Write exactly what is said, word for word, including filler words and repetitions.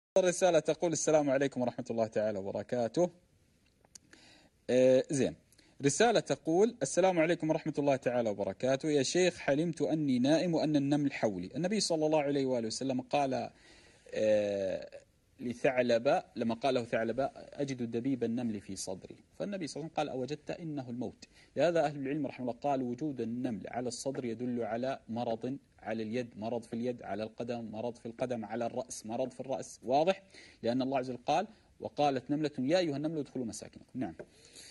الرسالة تقول: السلام عليكم ورحمة الله تعالى وبركاته. آه زين. رسالة تقول: السلام عليكم ورحمة الله تعالى وبركاته. يا شيخ، حلمت أني نائم وأن النمل حولي. النبي صلى الله عليه وآله وسلم قال آه لثعلبة، لما قال له ثعلبة: أجد دبيب النمل في صدري، فالنبي صلى الله عليه وسلم قال: أوجدت؟ إنه الموت. لهذا أهل العلم رحمه الله قال: وجود النمل على الصدر يدل على مرض على اليد، مرض في اليد، على القدم مرض في القدم، على الرأس مرض في الرأس. واضح؟ لأن الله عز وجل قال: وقالت نملة يا أيها النمل ادخلوا مساكنكم. نعم.